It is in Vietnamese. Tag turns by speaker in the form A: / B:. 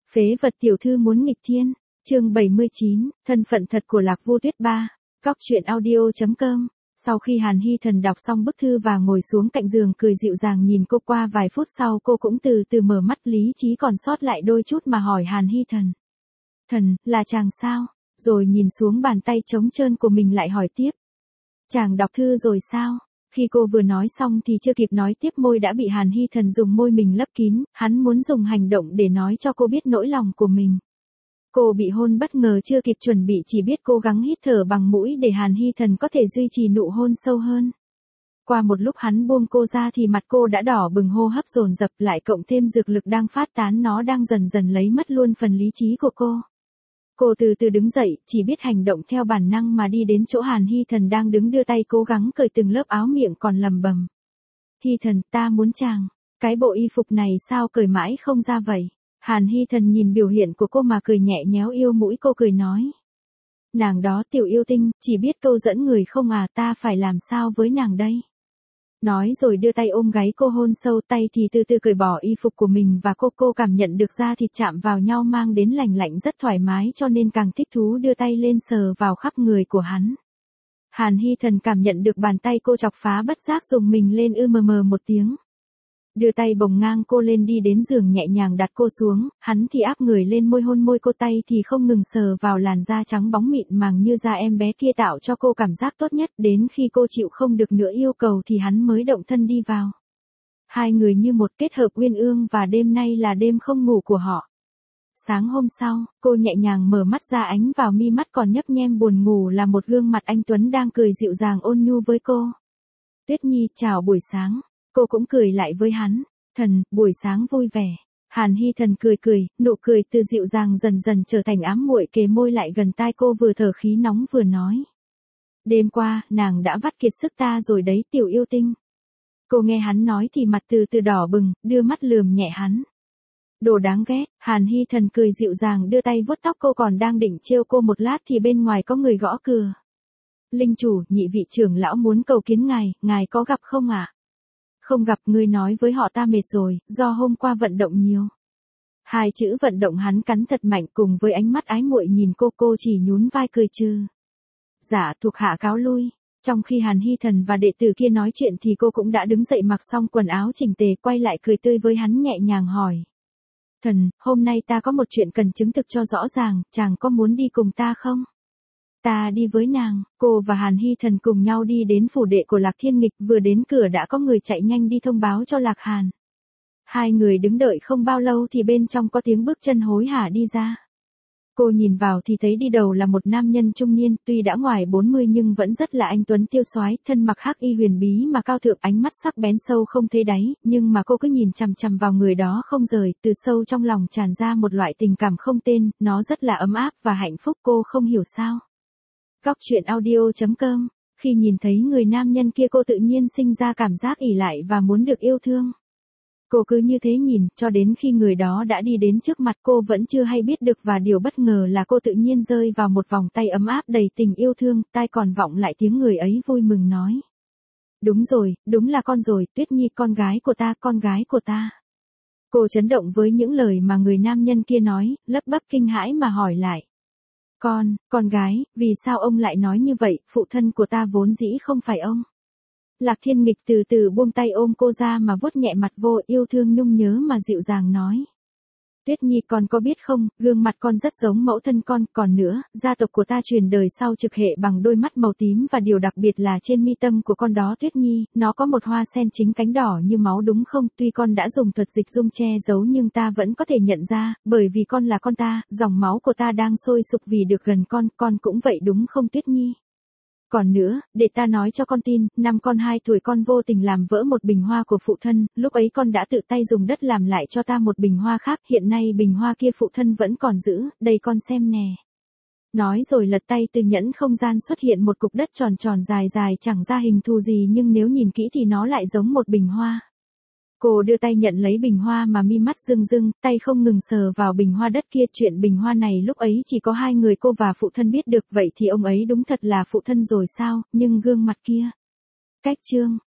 A: Phế vật tiểu thư muốn nghịch thiên, chương 79, thân phận thật của Lạc Vô Tuyết 3, góc truyện audio.com. Sau khi Hàn Hy Thần đọc xong bức thư và ngồi xuống cạnh giường cười dịu dàng nhìn cô, qua vài phút sau cô cũng từ từ mở mắt, lý trí còn sót lại đôi chút mà hỏi Hàn Hy Thần. Thần, là chàng sao? Rồi nhìn xuống bàn tay trống trơn của mình lại hỏi tiếp. Chàng đọc thư rồi sao? Khi cô vừa nói xong thì chưa kịp nói tiếp, môi đã bị Hàn Hy Thần dùng môi mình lấp kín, hắn muốn dùng hành động để nói cho cô biết nỗi lòng của mình. Cô bị hôn bất ngờ, chưa kịp chuẩn bị, chỉ biết cố gắng hít thở bằng mũi để Hàn Hy Thần có thể duy trì nụ hôn sâu hơn. Qua một lúc hắn buông cô ra thì mặt cô đã đỏ bừng, hô hấp dồn dập, lại cộng thêm dược lực đang phát tán, nó đang dần dần lấy mất luôn phần lý trí của cô. Cô từ từ đứng dậy, chỉ biết hành động theo bản năng mà đi đến chỗ Hàn Hy Thần đang đứng, đưa tay cố gắng cởi từng lớp áo, miệng còn lẩm bẩm. Hy Thần, ta muốn chàng. Cái bộ y phục này sao cởi mãi không ra vậy? Hàn Hy Thần nhìn biểu hiện của cô mà cười nhẹ, nhéo yêu mũi cô cười nói. Nàng đó tiểu yêu tinh, chỉ biết câu dẫn người không à, ta phải làm sao với nàng đây? Nói rồi đưa tay ôm gáy cô hôn sâu, tay thì từ từ cởi bỏ y phục của mình và cô cảm nhận được da thịt chạm vào nhau mang đến lành lạnh rất thoải mái, cho nên càng thích thú đưa tay lên sờ vào khắp người của hắn. Hàn Hy Thần cảm nhận được bàn tay cô chọc phá, bất giác dùng mình lên, một tiếng. Đưa tay bồng ngang cô lên, đi đến giường nhẹ nhàng đặt cô xuống, hắn thì áp người lên môi, hôn môi cô, tay thì không ngừng sờ vào làn da trắng bóng mịn màng như da em bé kia, tạo cho cô cảm giác tốt nhất, đến khi cô chịu không được nữa yêu cầu thì hắn mới động thân đi vào. Hai người như một kết hợp uyên ương, và đêm nay là đêm không ngủ của họ. Sáng hôm sau, cô nhẹ nhàng mở mắt ra, ánh vào mi mắt còn nhấp nhem buồn ngủ là một gương mặt anh tuấn đang cười dịu dàng ôn nhu với cô. Tuyết Nhi, chào buổi sáng. Cô cũng cười lại với hắn. Thần, buổi sáng vui vẻ. Hàn Hy Thần cười, nụ cười từ dịu dàng dần dần trở thành ám muội, kề môi lại gần tai cô, vừa thở khí nóng vừa nói. Đêm qua, nàng đã vắt kiệt sức ta rồi đấy tiểu yêu tinh. Cô nghe hắn nói thì mặt từ từ đỏ bừng, đưa mắt lườm nhẹ hắn. Đồ đáng ghét. Hàn Hy Thần cười dịu dàng đưa tay vuốt tóc cô, còn đang định trêu cô một lát thì bên ngoài có người gõ cửa. Linh chủ, nhị vị trưởng lão muốn cầu kiến ngài có gặp không ạ? Không gặp, ngươi nói với họ ta mệt rồi, do hôm qua vận động nhiều. Hai chữ vận động hắn cắn thật mạnh, cùng với ánh mắt ái muội nhìn cô chỉ nhún vai cười trừ. Dạ, thuộc hạ cáo lui. Trong khi Hàn Hy Thần và đệ tử kia nói chuyện thì cô cũng đã đứng dậy, mặc xong quần áo chỉnh tề, quay lại cười tươi với hắn, nhẹ nhàng hỏi. Thần, hôm nay ta có một chuyện cần chứng thực cho rõ ràng, chàng có muốn đi cùng ta không? Ta đi với nàng. Cô và Hàn Hy Thần cùng nhau đi đến phủ đệ của Lạc Thiên Nghịch, vừa đến cửa đã có người chạy nhanh đi thông báo cho Lạc Hàn. Hai người đứng đợi không bao lâu thì bên trong có tiếng bước chân hối hả đi ra. Cô nhìn vào thì thấy đi đầu là một nam nhân trung niên, tuy đã ngoài 40 nhưng vẫn rất là anh tuấn tiêu soái, thân mặc hắc y huyền bí mà cao thượng, ánh mắt sắc bén sâu không thấy đáy, nhưng mà cô cứ nhìn chằm chằm vào người đó không rời, từ sâu trong lòng tràn ra một loại tình cảm không tên, nó rất là ấm áp và hạnh phúc, cô không hiểu sao. Góc truyện audio.com. Khi nhìn thấy người nam nhân kia cô tự nhiên sinh ra cảm giác ỷ lại và muốn được yêu thương. Cô cứ như thế nhìn, cho đến khi người đó đã đi đến trước mặt cô vẫn chưa hay biết được, và điều bất ngờ là cô tự nhiên rơi vào một vòng tay ấm áp đầy tình yêu thương, tai còn vọng lại tiếng người ấy vui mừng nói. Đúng rồi, đúng là con rồi, Tuyết Nhi, con gái của ta, con gái của ta. Cô chấn động với những lời mà người nam nhân kia nói, lắp bắp kinh hãi mà hỏi lại. Con gái, vì sao ông lại nói như vậy, phụ thân của ta vốn dĩ không phải ông. Lạc Thiên Nghịch từ từ buông tay ôm cô ra mà vuốt nhẹ mặt vô, yêu thương nhung nhớ mà dịu dàng nói. Tuyết Nhi, con có biết không, gương mặt con rất giống mẫu thân con, còn nữa, gia tộc của ta truyền đời sau trực hệ bằng đôi mắt màu tím, và điều đặc biệt là trên mi tâm của con đó Tuyết Nhi, nó có một hoa sen chính cánh đỏ như máu đúng không, tuy con đã dùng thuật dịch dung che giấu nhưng ta vẫn có thể nhận ra, bởi vì con là con ta, dòng máu của ta đang sôi sục vì được gần con cũng vậy đúng không Tuyết Nhi? Còn nữa, để ta nói cho con tin, năm con 2 tuổi con vô tình làm vỡ một bình hoa của phụ thân, lúc ấy con đã tự tay dùng đất làm lại cho ta một bình hoa khác, hiện nay bình hoa kia phụ thân vẫn còn giữ, đây con xem nè. Nói rồi lật tay, từ nhẫn không gian xuất hiện một cục đất tròn tròn dài dài chẳng ra hình thù gì, nhưng nếu nhìn kỹ thì nó lại giống một bình hoa. Cô đưa tay nhận lấy bình hoa mà mi mắt rưng rưng, tay không ngừng sờ vào bình hoa đất kia. Chuyện bình hoa này lúc ấy chỉ có hai người cô và phụ thân biết được, vậy thì ông ấy đúng thật là phụ thân rồi sao, nhưng gương mặt kia. Cách chương.